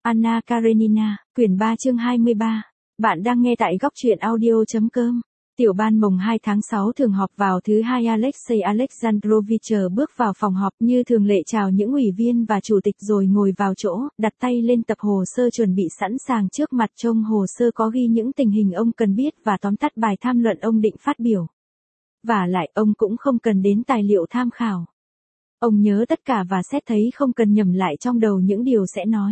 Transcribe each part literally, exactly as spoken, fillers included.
Anna Karenina, quyển ba chương hai mươi ba. Bạn đang nghe tại góc truyện audio.com. Tiểu ban mồng hai tháng sáu thường họp vào thứ hai. Alexei Alexandrovich bước vào phòng họp như thường lệ chào những ủy viên và chủ tịch rồi ngồi vào chỗ, đặt tay lên tập hồ sơ chuẩn bị sẵn sàng trước mặt. Trong hồ sơ có ghi những tình hình ông cần biết và tóm tắt bài tham luận ông định phát biểu. Vả lại ông cũng không cần đến tài liệu tham khảo. Ông nhớ tất cả và xét thấy không cần nhẩm lại trong đầu những điều sẽ nói.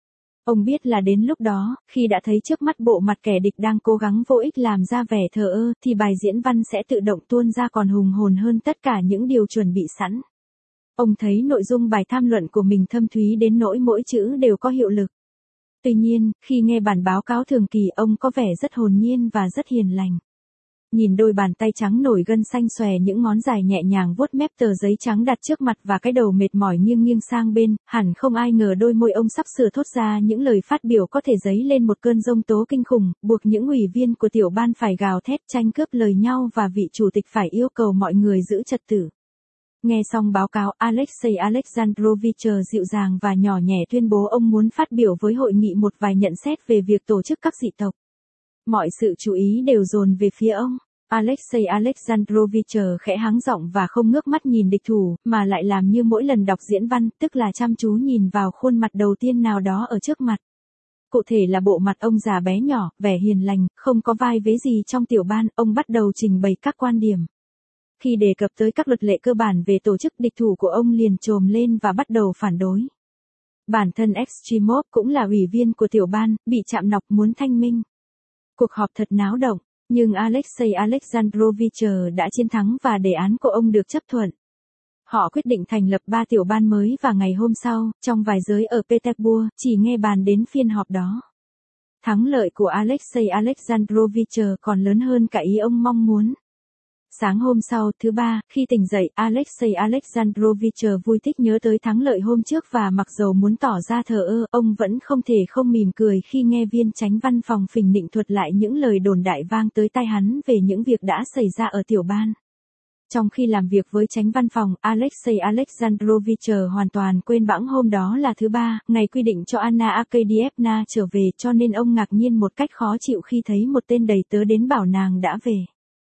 Ông biết là đến lúc đó, khi đã thấy trước mắt bộ mặt kẻ địch đang cố gắng vô ích làm ra vẻ thờ ơ, thì bài diễn văn sẽ tự động tuôn ra còn hùng hồn hơn tất cả những điều chuẩn bị sẵn. Ông thấy nội dung bài tham luận của mình thâm thúy đến nỗi mỗi chữ đều có hiệu lực. Tuy nhiên, khi nghe bản báo cáo thường kỳ ông có vẻ rất hồn nhiên và rất hiền lành. Nhìn đôi bàn tay trắng nổi gân xanh xòe, những ngón dài nhẹ nhàng vuốt mép tờ giấy trắng đặt trước mặt và cái đầu mệt mỏi nghiêng nghiêng sang bên, hẳn không ai ngờ đôi môi ông sắp sửa thốt ra những lời phát biểu có thể dấy lên một cơn giông tố kinh khủng, buộc những ủy viên của tiểu ban phải gào thét tranh cướp lời nhau và vị chủ tịch phải yêu cầu mọi người giữ trật tự. Nghe xong báo cáo, Alexei Alexandrovich dịu dàng và nhỏ nhẹ tuyên bố ông muốn phát biểu với hội nghị một vài nhận xét về việc tổ chức các dị tộc. Mọi sự chú ý đều dồn về phía ông. Alexei Alexandrovich khẽ hắng giọng và không ngước mắt nhìn địch thủ, mà lại làm như mỗi lần đọc diễn văn, tức là chăm chú nhìn vào khuôn mặt đầu tiên nào đó ở trước mặt. Cụ thể là bộ mặt ông già bé nhỏ, vẻ hiền lành, không có vai vế gì trong tiểu ban, ông bắt đầu trình bày các quan điểm. Khi đề cập tới các luật lệ cơ bản về tổ chức, địch thủ của ông liền trồm lên và bắt đầu phản đối. Bản thân Extremov cũng là ủy viên của tiểu ban, bị chạm nọc muốn thanh minh. Cuộc họp thật náo động, nhưng Alexei Alexandrovich đã chiến thắng và đề án của ông được chấp thuận. Họ quyết định thành lập ba tiểu ban mới và ngày hôm sau, trong vài giới ở Petersburg, chỉ nghe bàn đến phiên họp đó. Thắng lợi của Alexei Alexandrovich còn lớn hơn cả ý ông mong muốn. Sáng hôm sau, thứ ba, khi tỉnh dậy, Alexei Alexandrovich vui thích nhớ tới thắng lợi hôm trước và mặc dầu muốn tỏ ra thờ ơ, ông vẫn không thể không mỉm cười khi nghe viên chánh văn phòng phình nịnh thuật lại những lời đồn đại vang tới tai hắn về những việc đã xảy ra ở tiểu ban. Trong khi làm việc với chánh văn phòng, Alexei Alexandrovich hoàn toàn quên bẵng hôm đó là thứ ba, ngày quy định cho Anna Arkadyevna trở về, cho nên ông ngạc nhiên một cách khó chịu khi thấy một tên đầy tớ đến bảo nàng đã về.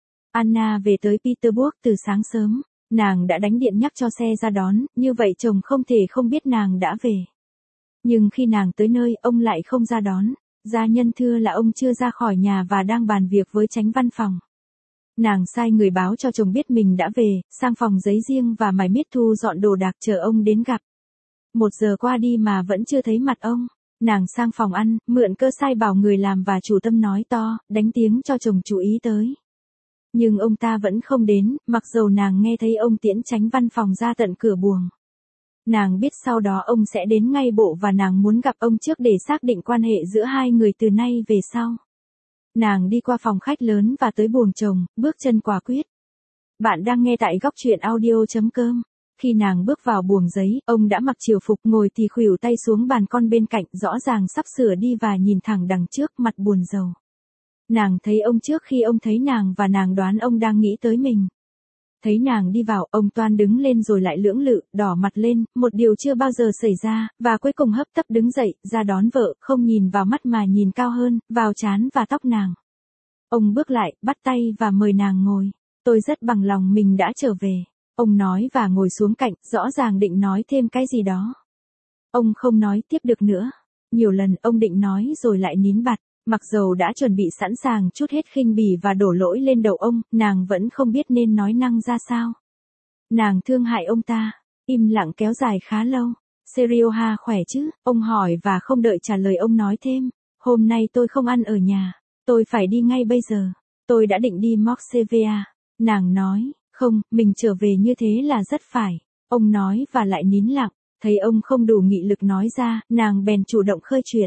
Anna về tới Petersburg từ sáng sớm, nàng đã đánh điện nhắc cho xe ra đón, như vậy chồng không thể không biết nàng đã về. Nhưng khi nàng tới nơi, ông lại không ra đón, gia nhân thưa là ông chưa ra khỏi nhà và đang bàn việc với chánh văn phòng. Nàng sai người báo cho chồng biết mình đã về, sang phòng giấy riêng và mải miết thu dọn đồ đạc chờ ông đến gặp. Một giờ qua đi mà vẫn chưa thấy mặt ông. Nàng sang phòng ăn, mượn cơ sai bảo người làm và chủ tâm nói to, đánh tiếng cho chồng chú ý tới. Nhưng ông ta vẫn không đến, mặc dầu nàng nghe thấy ông tiễn chánh văn phòng ra tận cửa buồng. Nàng biết sau đó ông sẽ đến ngay bộ và nàng muốn gặp ông trước để xác định quan hệ giữa hai người từ nay về sau. Nàng đi qua phòng khách lớn và tới buồng chồng, bước chân quả quyết. Bạn đang nghe tại góc truyện audio.com. Khi nàng bước vào buồng giấy, ông đã mặc triều phục ngồi thì khuỷu tay xuống bàn con bên cạnh, rõ ràng sắp sửa đi và nhìn thẳng đằng trước, mặt buồn rầu. Nàng thấy ông trước khi ông thấy nàng và nàng đoán ông đang nghĩ tới mình. Thấy nàng đi vào, ông toan đứng lên rồi lại lưỡng lự, đỏ mặt lên, một điều chưa bao giờ xảy ra, và cuối cùng hấp tấp đứng dậy, ra đón vợ, không nhìn vào mắt mà nhìn cao hơn, vào trán và tóc nàng. Ông bước lại, bắt tay và mời nàng ngồi. Tôi rất bằng lòng mình đã trở về. Ông nói và ngồi xuống cạnh, rõ ràng định nói thêm cái gì đó. Ông không nói tiếp được nữa. Nhiều lần ông định nói rồi lại nín bặt. Mặc dầu đã chuẩn bị sẵn sàng chút hết khinh bỉ và đổ lỗi lên đầu ông, nàng vẫn không biết nên nói năng ra sao. Nàng thương hại ông ta, im lặng kéo dài khá lâu. Serioha khỏe chứ? Ông hỏi và không đợi trả lời ông nói thêm. Hôm nay tôi không ăn ở nhà, tôi phải đi ngay bây giờ. Tôi đã định đi Moskva. Nàng nói, không, mình trở về như thế là rất phải. Ông nói và lại nín lặng, thấy ông không đủ nghị lực nói ra, nàng bèn chủ động khơi chuyện.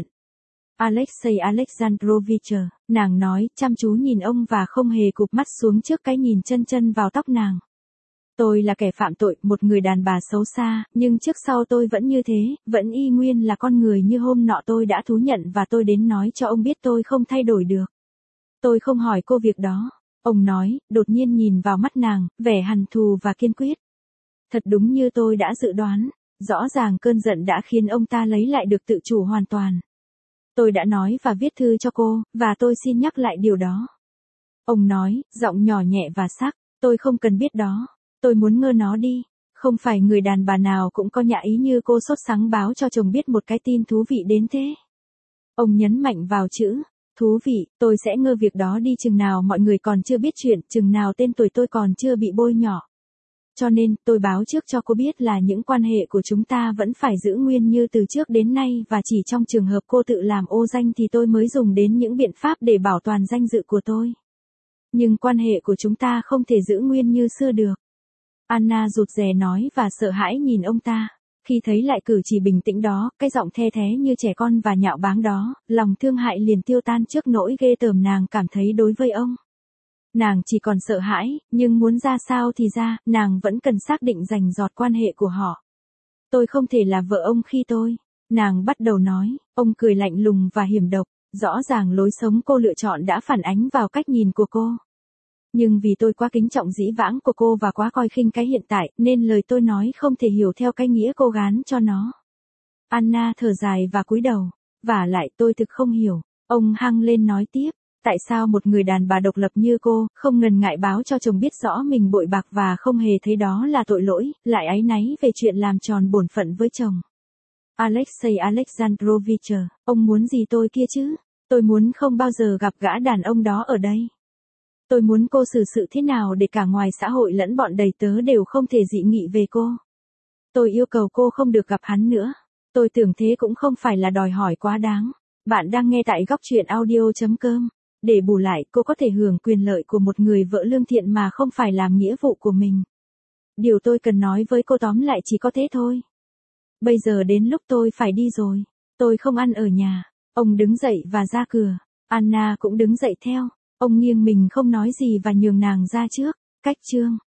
Alexei Alexandrovich, nàng nói, chăm chú nhìn ông và không hề cụp mắt xuống trước cái nhìn chân chân vào tóc nàng. Tôi là kẻ phạm tội, một người đàn bà xấu xa, nhưng trước sau tôi vẫn như thế, vẫn y nguyên là con người như hôm nọ tôi đã thú nhận và tôi đến nói cho ông biết tôi không thay đổi được. Tôi không hỏi cô việc đó. Ông nói, đột nhiên nhìn vào mắt nàng, vẻ hằn thù và kiên quyết. Thật đúng như tôi đã dự đoán. Rõ ràng cơn giận đã khiến ông ta lấy lại được tự chủ hoàn toàn. Tôi đã nói và viết thư cho cô, và tôi xin nhắc lại điều đó. Ông nói, giọng nhỏ nhẹ và sắc, tôi không cần biết đó. Tôi muốn ngơ nó đi. Không phải người đàn bà nào cũng có nhã ý như cô sốt sắng báo cho chồng biết một cái tin thú vị đến thế. Ông nhấn mạnh vào chữ, thú vị, tôi sẽ ngơ việc đó đi chừng nào mọi người còn chưa biết chuyện, chừng nào tên tuổi tôi còn chưa bị bôi nhọ. Cho nên, tôi báo trước cho cô biết là những quan hệ của chúng ta vẫn phải giữ nguyên như từ trước đến nay và chỉ trong trường hợp cô tự làm ô danh thì tôi mới dùng đến những biện pháp để bảo toàn danh dự của tôi. Nhưng quan hệ của chúng ta không thể giữ nguyên như xưa được. Anna rụt rè nói và sợ hãi nhìn ông ta. Khi thấy lại cử chỉ bình tĩnh đó, cái giọng the thé như trẻ con và nhạo báng đó, lòng thương hại liền tiêu tan trước nỗi ghê tởm nàng cảm thấy đối với ông. Nàng chỉ còn sợ hãi, nhưng muốn ra sao thì ra, nàng vẫn cần xác định rành rọt quan hệ của họ. Tôi không thể là vợ ông khi tôi. Nàng bắt đầu nói, ông cười lạnh lùng và hiểm độc, rõ ràng lối sống cô lựa chọn đã phản ánh vào cách nhìn của cô. Nhưng vì tôi quá kính trọng dĩ vãng của cô và quá coi khinh cái hiện tại, nên lời tôi nói không thể hiểu theo cái nghĩa cô gán cho nó. Anna thở dài và cúi đầu. Vả lại tôi thực không hiểu. Ông hăng lên nói tiếp. Tại sao một người đàn bà độc lập như cô, không ngần ngại báo cho chồng biết rõ mình bội bạc và không hề thấy đó là tội lỗi, lại áy náy về chuyện làm tròn bổn phận với chồng. Alexei Alexandrovich, ông muốn gì tôi kia chứ? Tôi muốn không bao giờ gặp gã đàn ông đó ở đây. Tôi muốn cô xử sự thế nào để cả ngoài xã hội lẫn bọn đầy tớ đều không thể dị nghị về cô. Tôi yêu cầu cô không được gặp hắn nữa. Tôi tưởng thế cũng không phải là đòi hỏi quá đáng. Bạn đang nghe tại góc truyện audio chấm com. Để bù lại, cô có thể hưởng quyền lợi của một người vợ lương thiện mà không phải làm nghĩa vụ của mình. Điều tôi cần nói với cô tóm lại chỉ có thế thôi. Bây giờ đến lúc tôi phải đi rồi. Tôi không ăn ở nhà. Ông đứng dậy và ra cửa. Anna cũng đứng dậy theo. Ông nghiêng mình không nói gì và nhường nàng ra trước. Cách chương